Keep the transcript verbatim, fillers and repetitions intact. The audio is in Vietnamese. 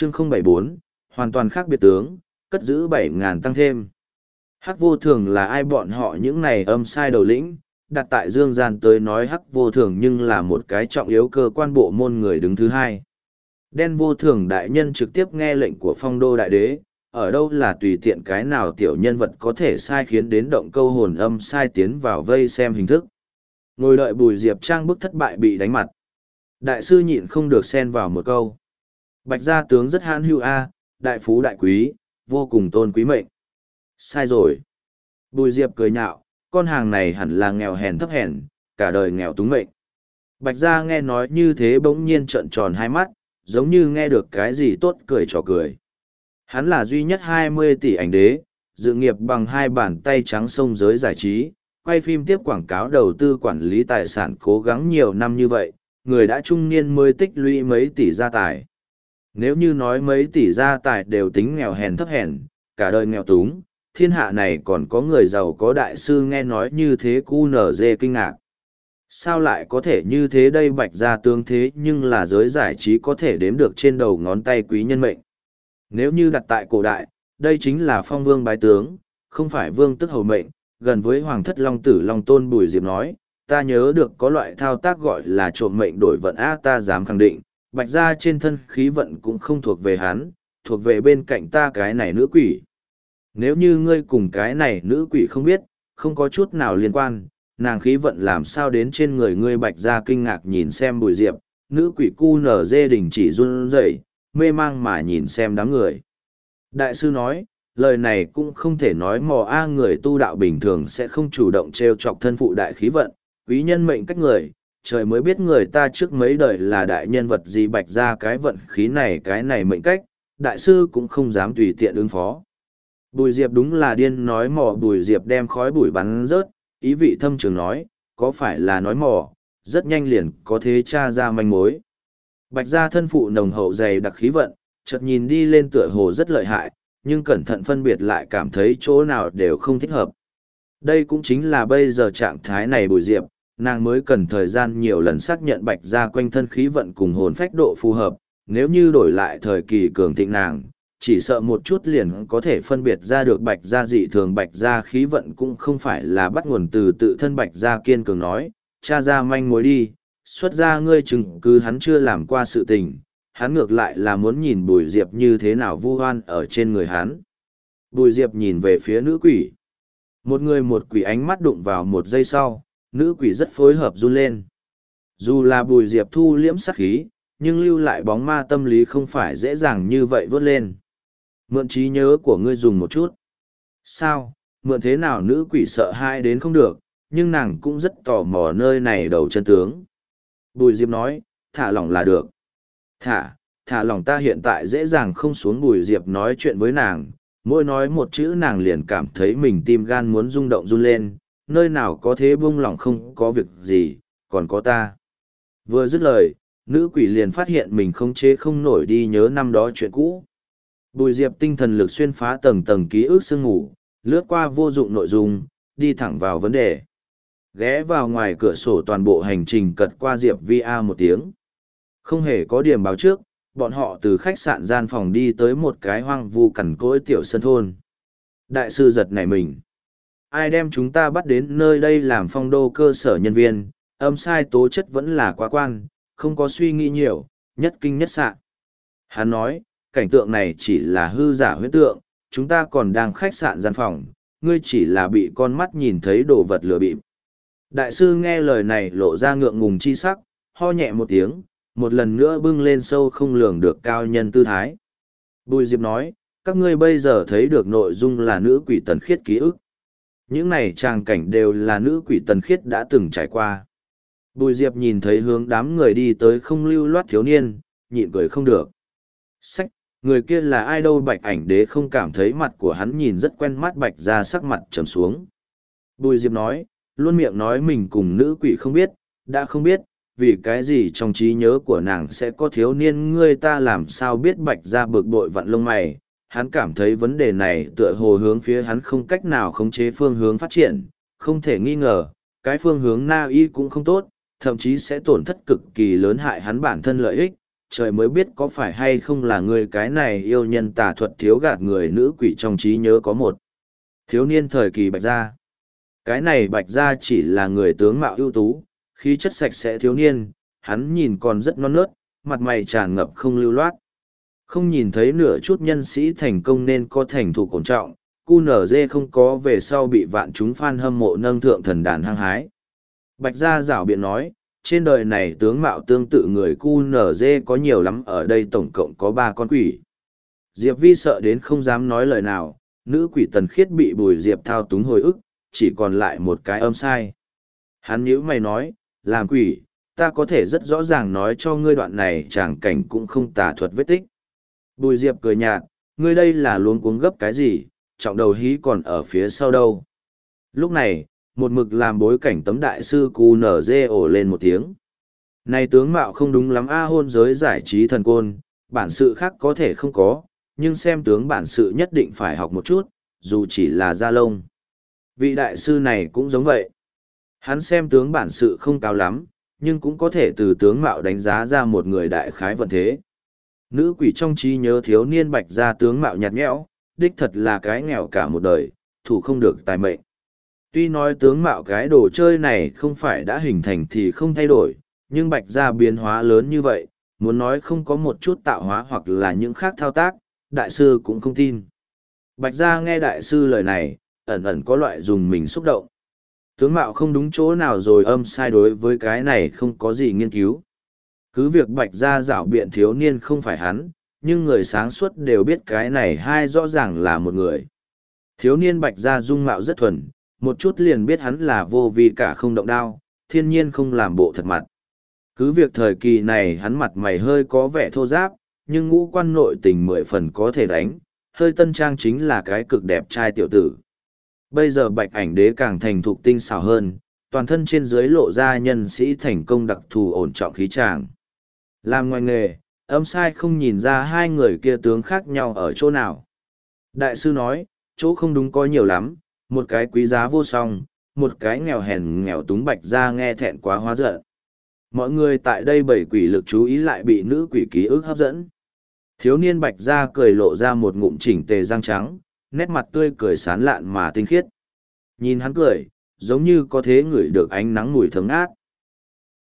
chương không bảy bốn, hoàn toàn khác biệt tướng, cất giữ bảy ngàn tăng thêm. Hắc vô thường là ai? Bọn họ những này âm sai đầu lĩnh, đặt tại dương gian tới nói hắc vô thường nhưng là một cái trọng yếu cơ quan bộ môn người đứng thứ hai. Đen vô thường đại nhân trực tiếp nghe lệnh của phong đô đại đế, ở đâu là tùy tiện cái nào tiểu nhân vật có thể sai khiến đến động câu hồn âm sai tiến vào vây xem hình thức. Ngồi đợi Bùi Diệp trang bức thất bại bị đánh mặt. Đại sư nhịn không được xen vào một câu. Bạch gia tướng rất hãn hữu a, đại phú đại quý, vô cùng tôn quý mệnh. Sai rồi. Bùi Diệp cười nhạo, con hàng này hẳn là nghèo hèn thấp hèn, cả đời nghèo túng mệnh. Bạch gia nghe nói như thế bỗng nhiên trợn tròn hai mắt, giống như nghe được cái gì tốt cười trò cười. Hắn là duy nhất hai mươi tỷ ảnh đế, dự nghiệp bằng hai bàn tay trắng sông giới giải trí, quay phim tiếp quảng cáo đầu tư quản lý tài sản cố gắng nhiều năm như vậy, người đã trung niên mới tích lũy mấy tỷ gia tài. Nếu như nói mấy tỷ gia tài đều tính nghèo hèn thấp hèn, cả đời nghèo túng, thiên hạ này còn có người giàu có đại sư nghe nói như thế cu nở dê kinh ngạc. Sao lại có thể như thế đây? Bạch gia tướng thế nhưng là giới giải trí có thể đếm được trên đầu ngón tay quý nhân mệnh. Nếu như đặt tại cổ đại, đây chính là phong vương bái tướng, không phải vương tức hầu mệnh, gần với hoàng thất long tử long tôn. Bùi Diệp nói, ta nhớ được có loại thao tác gọi là trộm mệnh đổi vận á, ta dám khẳng định, bạch gia trên thân khí vận cũng không thuộc về hắn, thuộc về bên cạnh ta cái này nữ quỷ. Nếu như ngươi cùng cái này nữ quỷ không biết, không có chút nào liên quan, nàng khí vận làm sao đến trên người ngươi? Bạch gia kinh ngạc nhìn xem Bùi Diệp, nữ quỷ cu nở dê đình chỉ run rẩy, mê mang mà nhìn xem đám người. Đại sư nói, lời này cũng không thể nói mò a, người tu đạo bình thường sẽ không chủ động trêu chọc thân phụ đại khí vận, quý nhân mệnh cách người, trời mới biết người ta trước mấy đời là đại nhân vật gì. Bạch ra cái vận khí này cái này mệnh cách, đại sư cũng không dám tùy tiện ứng phó. Bùi Diệp đúng là điên nói mò. Bùi Diệp đem khói bụi bắn rớt, ý vị thâm trường nói, có phải là nói mò, rất nhanh liền có thế tra ra manh mối. Bạch gia thân phụ nồng hậu dày đặc khí vận, chợt nhìn đi lên tựa hồ rất lợi hại, nhưng cẩn thận phân biệt lại cảm thấy chỗ nào đều không thích hợp. Đây cũng chính là bây giờ trạng thái này Bùi Diệp, nàng mới cần thời gian nhiều lần xác nhận bạch gia quanh thân khí vận cùng hồn phách độ phù hợp, nếu như đổi lại thời kỳ cường thịnh nàng, chỉ sợ một chút liền có thể phân biệt ra được bạch gia dị thường. Bạch gia khí vận cũng không phải là bắt nguồn từ tự thân. Bạch gia kiên cường nói, cha ra manh mối đi, xuất ra ngươi chứng cứ hắn chưa làm qua sự tình, hắn ngược lại là muốn nhìn Bùi Diệp như thế nào vu oan ở trên người hắn. Bùi Diệp nhìn về phía nữ quỷ. Một người một quỷ ánh mắt đụng vào một giây sau, nữ quỷ rất phối hợp run lên. Dù là Bùi Diệp thu liễm sát khí, nhưng lưu lại bóng ma tâm lý không phải dễ dàng như vậy vớt lên. Mượn trí nhớ của ngươi dùng một chút. Sao, mượn thế nào? Nữ quỷ sợ hãi đến không được, nhưng nàng cũng rất tò mò nơi này đầu chân tướng. Bùi Diệp nói, thả lỏng là được. Thả, thả lỏng ta hiện tại dễ dàng không xuống. Bùi Diệp nói chuyện với nàng, mỗi nói một chữ nàng liền cảm thấy mình tim gan muốn rung động run lên, nơi nào có thế buông lỏng không có việc gì, còn có ta. Vừa dứt lời, nữ quỷ liền phát hiện mình không chế không nổi đi nhớ năm đó chuyện cũ. Bùi Diệp tinh thần lực xuyên phá tầng tầng ký ức sương ngủ, lướt qua vô dụng nội dung, đi thẳng vào vấn đề. Ghé vào ngoài cửa sổ toàn bộ hành trình cật qua Diệp Vi A một tiếng. Không hề có điểm báo trước, bọn họ từ khách sạn gian phòng đi tới một cái hoang vu cằn cỗi tiểu sân thôn. Đại sư giật nảy mình. Ai đem chúng ta bắt đến nơi đây làm phong đô cơ sở nhân viên, âm sai tố chất vẫn là quá quan, không có suy nghĩ nhiều, nhất kinh nhất sạn. Hắn nói, cảnh tượng này chỉ là hư giả huyễn tượng, chúng ta còn đang khách sạn gian phòng, ngươi chỉ là bị con mắt nhìn thấy đồ vật lừa bịp. Đại sư nghe lời này lộ ra ngượng ngùng chi sắc, ho nhẹ một tiếng, một lần nữa bưng lên sâu không lường được cao nhân tư thái. Bùi Diệp nói, các ngươi bây giờ thấy được nội dung là nữ quỷ tần khiết ký ức. Những này tràng cảnh đều là nữ quỷ tần khiết đã từng trải qua. Bùi Diệp nhìn thấy hướng đám người đi tới không lưu loát thiếu niên, nhịn cười không được. Sách, người kia là ai đâu? Bạch ảnh đế không cảm thấy mặt của hắn nhìn rất quen mắt. Bạch ra sắc mặt trầm xuống. Bùi Diệp nói, luôn miệng nói mình cùng nữ quỷ không biết, đã không biết, vì cái gì trong trí nhớ của nàng sẽ có thiếu niên? Ngươi ta làm sao biết? Bạch ra bực bội vặn lông mày, hắn cảm thấy vấn đề này tựa hồ hướng phía hắn không cách nào khống chế phương hướng phát triển, không thể nghi ngờ, cái phương hướng na y cũng không tốt, thậm chí sẽ tổn thất cực kỳ lớn hại hắn bản thân lợi ích, trời mới biết có phải hay không là người cái này yêu nhân tà thuật thiếu gạt người nữ quỷ trong trí nhớ có một. Thiếu niên thời kỳ Bạch Gia. Cái này Bạch Gia chỉ là người tướng mạo ưu tú, khí chất sạch sẽ thiếu niên, hắn nhìn còn rất non nớt, mặt mày tràn ngập không lưu loát. Không nhìn thấy nửa chút nhân sĩ thành công nên có thành thục ổn trọng, cu nở dê không có về sau bị vạn chúng fan hâm mộ nâng thượng thần đàn hăng hái. Bạch Gia rảo biện nói, trên đời này tướng mạo tương tự người cu nở dê có nhiều lắm, ở đây tổng cộng có ba con quỷ. Diệp Vi sợ đến không dám nói lời nào, nữ quỷ Tần Khiết bị Bùi Diệp thao túng hồi ức, chỉ còn lại một cái âm sai. Hắn nhíu mày nói, làm quỷ, ta có thể rất rõ ràng nói cho ngươi đoạn này tràng cảnh cũng không tà thuật vết tích. Bùi Diệp cười nhạt, ngươi đây là luống cuống gấp cái gì, trọng đầu hí còn ở phía sau đâu. Lúc này, một mực làm bối cảnh tấm đại sư cu nở dê ổ lên một tiếng. Này tướng mạo không đúng lắm a, hôn giới giải trí thần côn, bản sự khác có thể không có, nhưng xem tướng bản sự nhất định phải học một chút, dù chỉ là da lông. Vị đại sư này cũng giống vậy. Hắn xem tướng bản sự không cao lắm, nhưng cũng có thể từ tướng mạo đánh giá ra một người đại khái vận thế. Nữ quỷ trong trí nhớ thiếu niên Bạch Gia tướng mạo nhạt nhẽo, đích thật là cái nghèo cả một đời, thủ không được tài mệnh. Tuy nói tướng mạo cái đồ chơi này không phải đã hình thành thì không thay đổi, nhưng Bạch Gia biến hóa lớn như vậy, muốn nói không có một chút tạo hóa hoặc là những khác thao tác, đại sư cũng không tin. Bạch Gia nghe đại sư lời này, ẩn ẩn có loại dùng mình xúc động. Tướng mạo không đúng chỗ nào rồi âm sai đối với cái này không có gì nghiên cứu. Cứ việc Bạch Gia giảo biện thiếu niên không phải hắn, nhưng người sáng suốt đều biết cái này hai rõ ràng là một người. Thiếu niên Bạch Gia dung mạo rất thuần, một chút liền biết hắn là vô vi cả không động đao, thiên nhiên không làm bộ thật mặt. Cứ việc thời kỳ này hắn mặt mày hơi có vẻ thô ráp, nhưng ngũ quan nội tình mười phần có thể đánh, hơi tân trang chính là cái cực đẹp trai tiểu tử. Bây giờ Bạch Ảnh Đế càng thành thục tinh xảo hơn, toàn thân trên dưới lộ ra nhân sĩ thành công đặc thù ổn trọng khí tràng. Làm ngoài nghề, âm sai không nhìn ra hai người kia tướng khác nhau ở chỗ nào. Đại sư nói, chỗ không đúng có nhiều lắm, một cái quý giá vô song, một cái nghèo hèn nghèo túng. Bạch Gia nghe thẹn quá hóa giận. Mọi người tại đây bảy quỷ lực chú ý lại bị nữ quỷ ký ức hấp dẫn. Thiếu niên Bạch Gia cười lộ ra một ngụm chỉnh tề răng trắng, nét mặt tươi cười sán lạn mà tinh khiết. Nhìn hắn cười, giống như có thế ngửi được ánh nắng mùi thơm ngát.